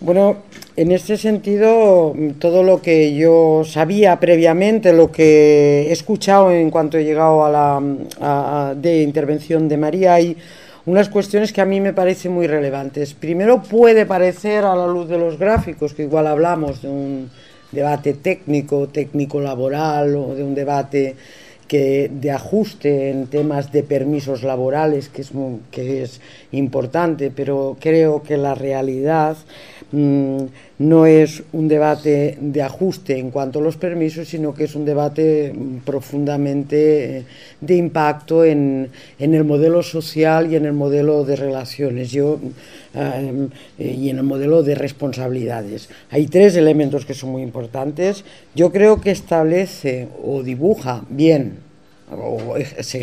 Bueno, en este sentido, todo lo que yo sabía previamente, lo que he escuchado en cuanto he llegado de intervención de María, hay unas cuestiones que a mí me parecen muy relevantes. Primero, puede parecer a la luz de los gráficos que igual hablamos de un debate técnico laboral, o de un debate de ajuste en temas de permisos laborales, que es importante, pero creo que la realidad no es un debate de ajuste en cuanto a los permisos, sino que es un debate profundamente de impacto en el modelo social y en el modelo de relaciones y en el modelo de responsabilidades. Hay tres elementos que son muy importantes. Yo creo que establece o dibuja bien, o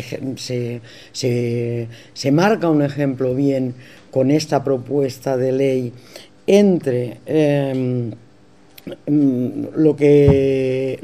se marca un ejemplo bien con esta propuesta de ley entre lo que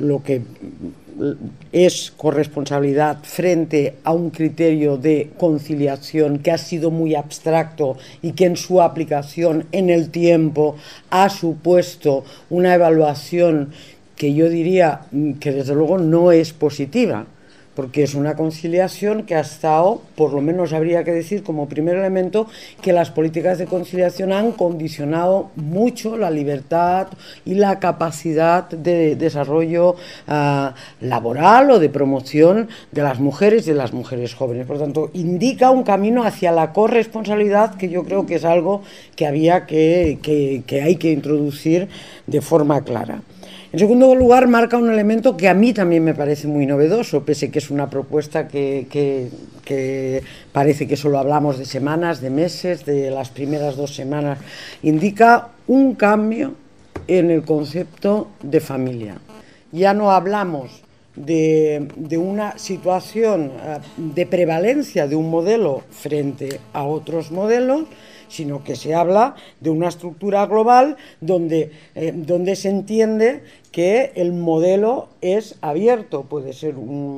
es corresponsabilidad frente a un criterio de conciliación que ha sido muy abstracto y que en su aplicación en el tiempo ha supuesto una evaluación que yo diría que desde luego no es positiva, porque es una conciliación que ha estado, por lo menos habría que decir como primer elemento, que las políticas de conciliación han condicionado mucho la libertad y la capacidad de desarrollo laboral o de promoción de las mujeres y de las mujeres jóvenes. Por lo tanto, indica un camino hacia la corresponsabilidad que yo creo que es algo que hay que introducir de forma clara. En segundo lugar, marca un elemento que a mí también me parece muy novedoso, pese que es una propuesta que parece que solo hablamos de semanas, de meses, de las primeras 2 semanas. Indica un cambio en el concepto de familia. Ya no hablamos de una situación de prevalencia de un modelo frente a otros modelos, sino que se habla de una estructura global donde se entiende que el modelo es abierto. Puede ser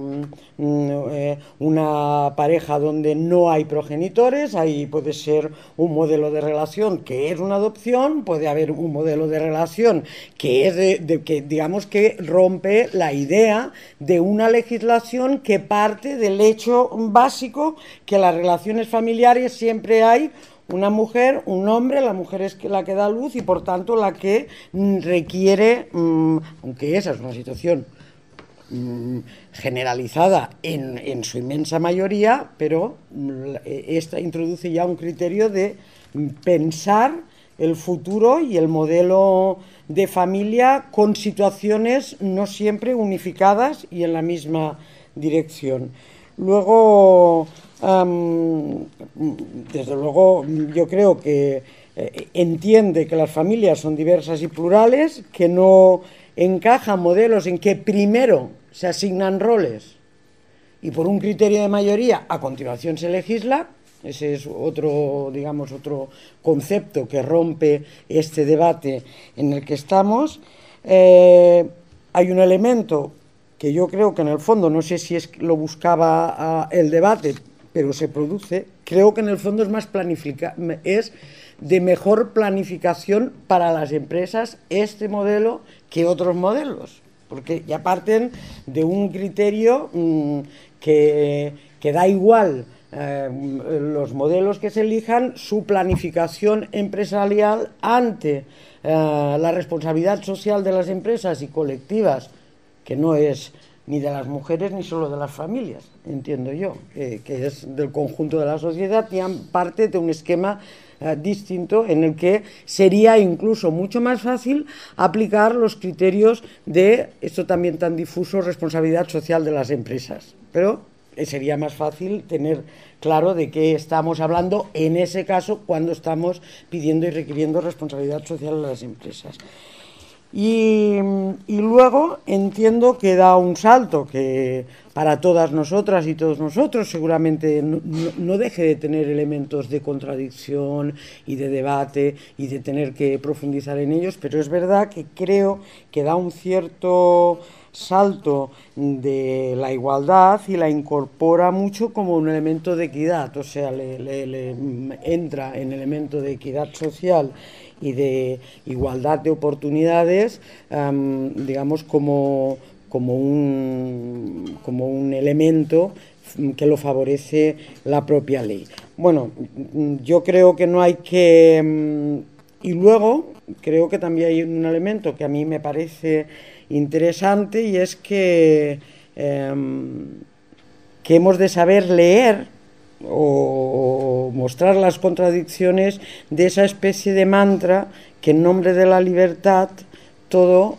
una pareja donde no hay progenitores, ahí puede ser un modelo de relación que es una adopción, puede haber un modelo de relación que es que digamos que rompe la idea de una legislación que parte del hecho básico que las relaciones familiares siempre hay una mujer, un hombre, la mujer es la que da luz y por tanto la que requiere, aunque esa es una situación generalizada en su inmensa mayoría, pero esta introduce ya un criterio de pensar el futuro y el modelo de familia con situaciones no siempre unificadas y en la misma dirección. Luego, desde luego, yo creo que entiende que las familias son diversas y plurales, que no encajan modelos en que primero se asignan roles y por un criterio de mayoría a continuación se legisla. Ese es otro concepto que rompe este debate en el que estamos. Hay un elemento que yo creo que en el fondo, no sé si lo buscaba el debate, pero se produce, creo que en el fondo es de mejor planificación para las empresas este modelo que otros modelos, porque ya parten de un criterio que da igual los modelos que se elijan, su planificación empresarial ante la responsabilidad social de las empresas y colectivas, que no es ni de las mujeres ni solo de las familias, entiendo yo, que es del conjunto de la sociedad, y parte de un esquema distinto en el que sería incluso mucho más fácil aplicar los criterios de, esto también tan difuso, responsabilidad social de las empresas. Pero sería más fácil tener claro de qué estamos hablando en ese caso cuando estamos pidiendo y requiriendo responsabilidad social de las empresas. Y luego entiendo que da un salto que para todas nosotras y todos nosotros seguramente no deje de tener elementos de contradicción y de debate y de tener que profundizar en ellos, pero es verdad que creo que da un cierto salto de la igualdad y la incorpora mucho como un elemento de equidad, o sea, le entra en elemento de equidad social y de igualdad de oportunidades, digamos, como un elemento que lo favorece la propia ley. Bueno, yo creo que no hay que... Y luego creo que también hay un elemento que a mí me parece interesante, y es que hemos de saber leer o mostrar las contradicciones de esa especie de mantra que en nombre de la libertad todo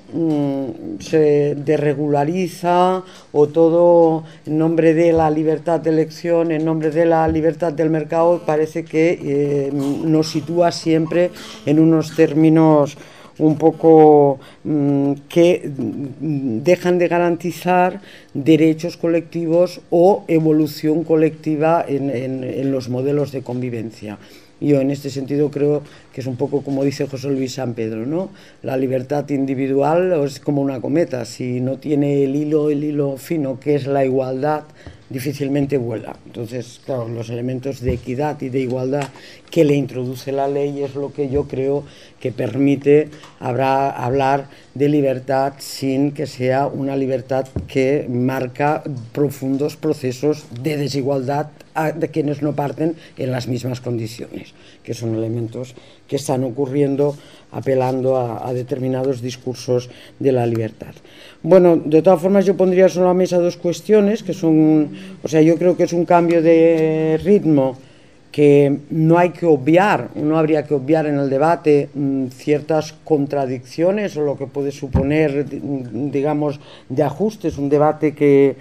se desregulariza, o todo en nombre de la libertad de elección, en nombre de la libertad del mercado, parece que nos sitúa siempre en unos términos un poco que dejan de garantizar derechos colectivos o evolución colectiva en los modelos de convivencia. Yo en este sentido creo que es un poco como dice José Luis San Pedro, ¿no? La libertad individual es como una cometa, si no tiene el hilo fino que es la igualdad, difícilmente vuela. Entonces, claro, los elementos de equidad y de igualdad que le introduce la ley es lo que yo creo que permite hablar de libertad sin que sea una libertad que marca profundos procesos de desigualdad de quienes no parten en las mismas condiciones, que son elementos que están ocurriendo apelando a determinados discursos de la libertad. Bueno, de todas formas yo pondría sobre la mesa dos cuestiones que son, o sea, yo creo que es un cambio de ritmo que no hay que obviar, no habría que obviar en el debate ciertas contradicciones o lo que puede suponer, digamos, de ajustes, un debate que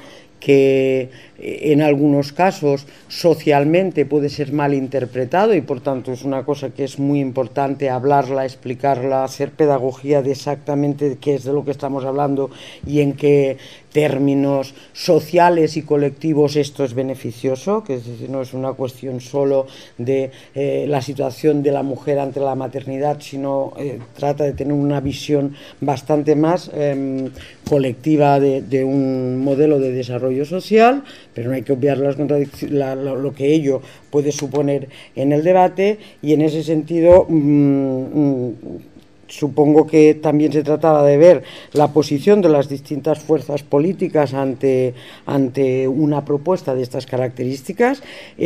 en algunos casos socialmente puede ser mal interpretado, y por tanto es una cosa que es muy importante hablarla, explicarla, hacer pedagogía de exactamente qué es de lo que estamos hablando y en qué términos sociales y colectivos esto es beneficioso, que no es una cuestión solo de la situación de la mujer ante la maternidad, sino trata de tener una visión bastante más colectiva de un modelo de desarrollo social, pero no hay que obviar las lo que ello puede suponer en el debate, y en ese sentido supongo que también se trataba de ver la posición de las distintas fuerzas políticas ante una propuesta de estas características.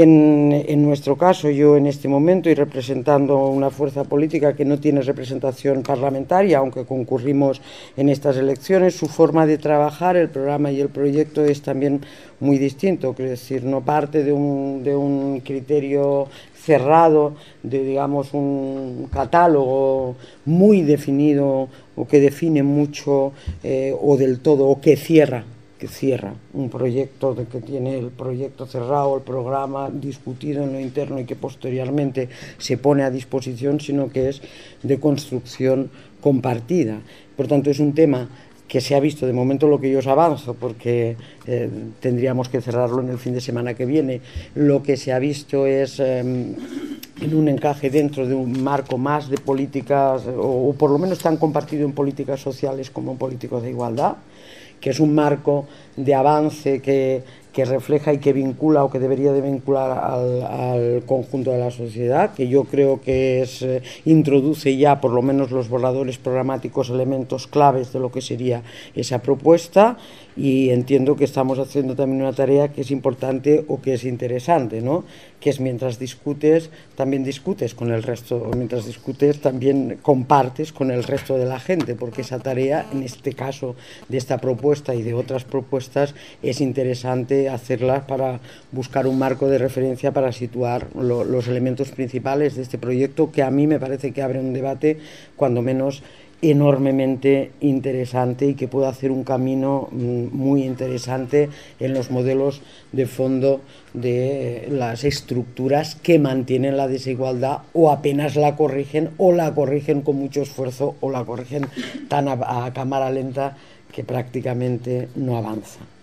En nuestro caso, yo en este momento, y representando una fuerza política que no tiene representación parlamentaria, aunque concurrimos en estas elecciones, su forma de trabajar, el programa y el proyecto es también muy distinto, es decir, no parte de un criterio cerrado, de, digamos, un catálogo muy definido o que define mucho o del todo, o que cierra un proyecto que tiene el proyecto cerrado, el programa discutido en lo interno y que posteriormente se pone a disposición, sino que es de construcción compartida. Por tanto, es un tema que se ha visto, de momento lo que yo os avanzo, porque tendríamos que cerrarlo en el fin de semana que viene, lo que se ha visto es en un encaje dentro de un marco más de políticas, o por lo menos tan compartido en políticas sociales como en políticas de igualdad, que es un marco de avance que refleja y que vincula, o que debería de vincular al conjunto de la sociedad, que yo creo que introduce ya por lo menos los borradores programáticos elementos claves de lo que sería esa propuesta, y entiendo que estamos haciendo también una tarea que es importante o que es interesante, ¿no? Que es mientras discutes, también discutes con el resto, o mientras discutes también compartes con el resto de la gente, porque esa tarea, en este caso de esta propuesta y de otras propuestas, es interesante hacerlas para buscar un marco de referencia para situar los elementos principales de este proyecto, que a mí me parece que abre un debate cuando menos enormemente interesante y que puede hacer un camino muy interesante en los modelos de fondo de las estructuras que mantienen la desigualdad o apenas la corrigen, o la corrigen con mucho esfuerzo, o la corrigen tan a cámara lenta que prácticamente no avanza.